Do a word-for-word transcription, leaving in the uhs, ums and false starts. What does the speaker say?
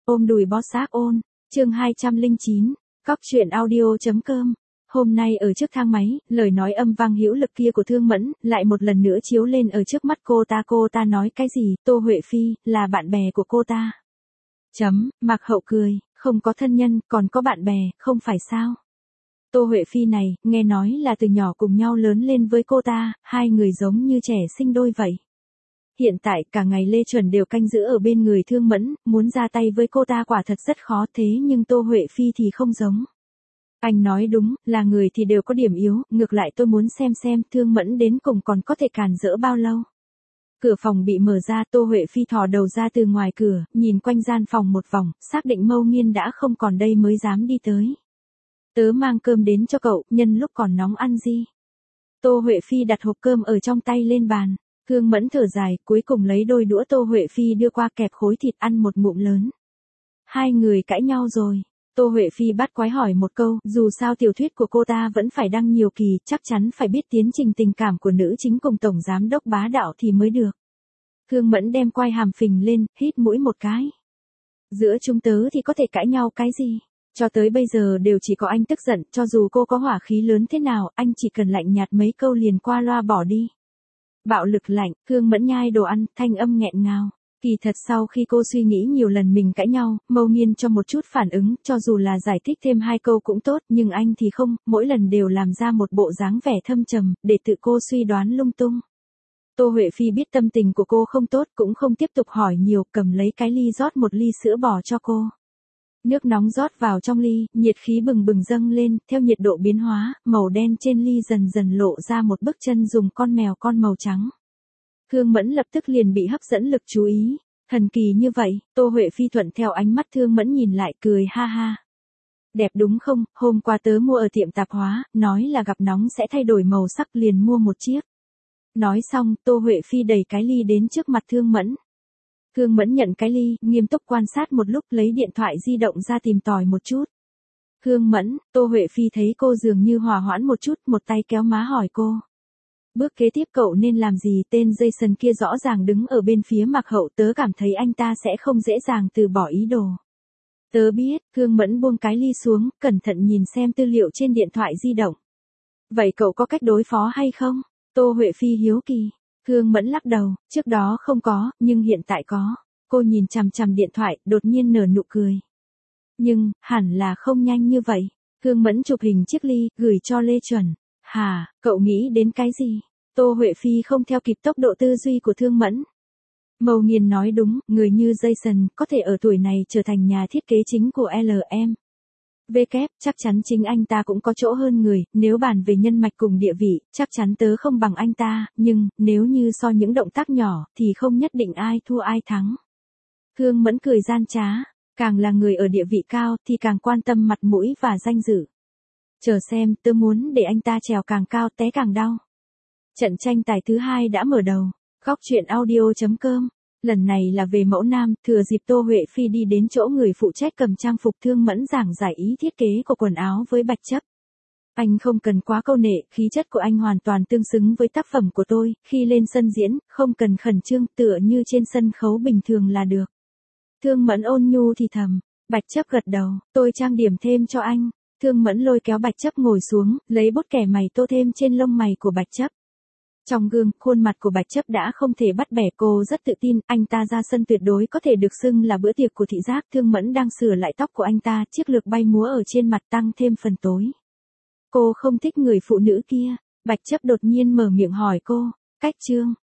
Ôm đùi bó xác ôn, chương hai trăm lẻ chín, cóc truyện audio.com. Hôm nay ở trước thang máy, lời nói âm vang hữu lực kia của Thương Mẫn, lại một lần nữa chiếu lên ở trước mắt cô ta. Cô ta nói cái gì? Tô Huệ Phi, là bạn bè của cô ta. Chấm, Mạc Hậu cười, không có thân nhân, còn có bạn bè, không phải sao? Tô Huệ Phi này, nghe nói là từ nhỏ cùng nhau lớn lên với cô ta, hai người giống như trẻ sinh đôi vậy. Hiện tại cả ngày Lê Chuẩn đều canh giữ ở bên người Thương Mẫn, muốn ra tay với cô ta quả thật rất khó, thế nhưng Tô Huệ Phi thì không giống. Anh nói đúng, là người thì đều có điểm yếu, ngược lại tôi muốn xem xem Thương Mẫn đến cùng còn có thể cản rỡ bao lâu. Cửa phòng bị mở ra, Tô Huệ Phi thò đầu ra từ ngoài cửa, nhìn quanh gian phòng một vòng, xác định Mâu Nghiên đã không còn đây mới dám đi tới. Tớ mang cơm đến cho cậu, nhân lúc còn nóng ăn gì. Tô Huệ Phi đặt hộp cơm ở trong tay lên bàn. Thương Mẫn thở dài, cuối cùng lấy đôi đũa Tô Huệ Phi đưa qua, kẹp khối thịt ăn một ngụm lớn. Hai người cãi nhau rồi. Tô Huệ Phi bắt quái hỏi một câu, dù sao tiểu thuyết của cô ta vẫn phải đăng nhiều kỳ, chắc chắn phải biết tiến trình tình cảm của nữ chính cùng tổng giám đốc bá đạo thì mới được. Thương Mẫn đem quai hàm phình lên, hít mũi một cái. Giữa chúng tớ thì có thể cãi nhau cái gì? Cho tới bây giờ đều chỉ có anh tức giận, cho dù cô có hỏa khí lớn thế nào, anh chỉ cần lạnh nhạt mấy câu liền qua loa bỏ đi. Bạo lực lạnh, Thương Mẫn nhai đồ ăn, thanh âm nghẹn ngào. Kỳ thật sau khi cô suy nghĩ nhiều lần mình cãi nhau, Mâu Nghiên cho một chút phản ứng, cho dù là giải thích thêm hai câu cũng tốt, nhưng anh thì không, mỗi lần đều làm ra một bộ dáng vẻ thâm trầm, để tự cô suy đoán lung tung. Tô Huệ Phi biết tâm tình của cô không tốt, cũng không tiếp tục hỏi nhiều, cầm lấy cái ly rót một ly sữa bò cho cô. Nước nóng rót vào trong ly, nhiệt khí bừng bừng dâng lên, theo nhiệt độ biến hóa, màu đen trên ly dần dần lộ ra một bức chân dùng con mèo con màu trắng. Thương Mẫn lập tức liền bị hấp dẫn lực chú ý. Thần kỳ như vậy, Tô Huệ Phi thuận theo ánh mắt Thương Mẫn nhìn lại, cười ha ha. Đẹp đúng không, hôm qua tớ mua ở tiệm tạp hóa, nói là gặp nóng sẽ thay đổi màu sắc liền mua một chiếc. Nói xong, Tô Huệ Phi đẩy cái ly đến trước mặt Thương Mẫn. Thương Mẫn nhận cái ly, nghiêm túc quan sát một lúc, lấy điện thoại di động ra tìm tòi một chút. Thương Mẫn, Tô Huệ Phi thấy cô dường như hòa hoãn một chút, một tay kéo má hỏi cô. Bước kế tiếp cậu nên làm gì? Tên Jason kia rõ ràng đứng ở bên phía Mạc Hậu, tớ cảm thấy anh ta sẽ không dễ dàng từ bỏ ý đồ. Tớ biết, Thương Mẫn buông cái ly xuống, cẩn thận nhìn xem tư liệu trên điện thoại di động. Vậy cậu có cách đối phó hay không? Tô Huệ Phi hiếu kỳ. Thương Mẫn lắc đầu, trước đó không có, nhưng hiện tại có. Cô nhìn chằm chằm điện thoại, đột nhiên nở nụ cười. Nhưng, hẳn là không nhanh như vậy. Thương Mẫn chụp hình chiếc ly, gửi cho Lê Chuẩn. Hà, cậu nghĩ đến cái gì? Tô Huệ Phi không theo kịp tốc độ tư duy của Thương Mẫn. Mâu Nghiên nói đúng, người như Jason có thể ở tuổi này trở thành nhà thiết kế chính của lờ em vê kép, chắc chắn chính anh ta cũng có chỗ hơn người, nếu bàn về nhân mạch cùng địa vị, chắc chắn tớ không bằng anh ta, nhưng, nếu như so những động tác nhỏ, thì không nhất định ai thua ai thắng. Thương Mẫn cười gian trá, càng là người ở địa vị cao thì càng quan tâm mặt mũi và danh dự. Chờ xem, tớ muốn để anh ta trèo càng cao té càng đau. Trận tranh tài thứ hai đã mở đầu. Góc truyện audio.com. Lần này là về mẫu nam, thừa dịp Tô Huệ Phi đi đến chỗ người phụ trách cầm trang phục, Thương Mẫn giảng giải ý thiết kế của quần áo với Bạch Chấp. Anh không cần quá câu nệ, khí chất của anh hoàn toàn tương xứng với tác phẩm của tôi, khi lên sân diễn, không cần khẩn trương, tựa như trên sân khấu bình thường là được. Thương Mẫn ôn nhu thì thầm. Bạch Chấp gật đầu, tôi trang điểm thêm cho anh. Thương Mẫn lôi kéo Bạch Chấp ngồi xuống, lấy bút kẻ mày tô thêm trên lông mày của Bạch Chấp. Trong gương, khuôn mặt của Bạch Chấp đã không thể bắt bẻ, cô rất tự tin, anh ta ra sân tuyệt đối có thể được xưng là bữa tiệc của thị giác. Thương Mẫn đang sửa lại tóc của anh ta, chiếc lược bay múa ở trên mặt tăng thêm phần tối. Cô không thích người phụ nữ kia. Bạch Chấp đột nhiên mở miệng hỏi cô, cách trương,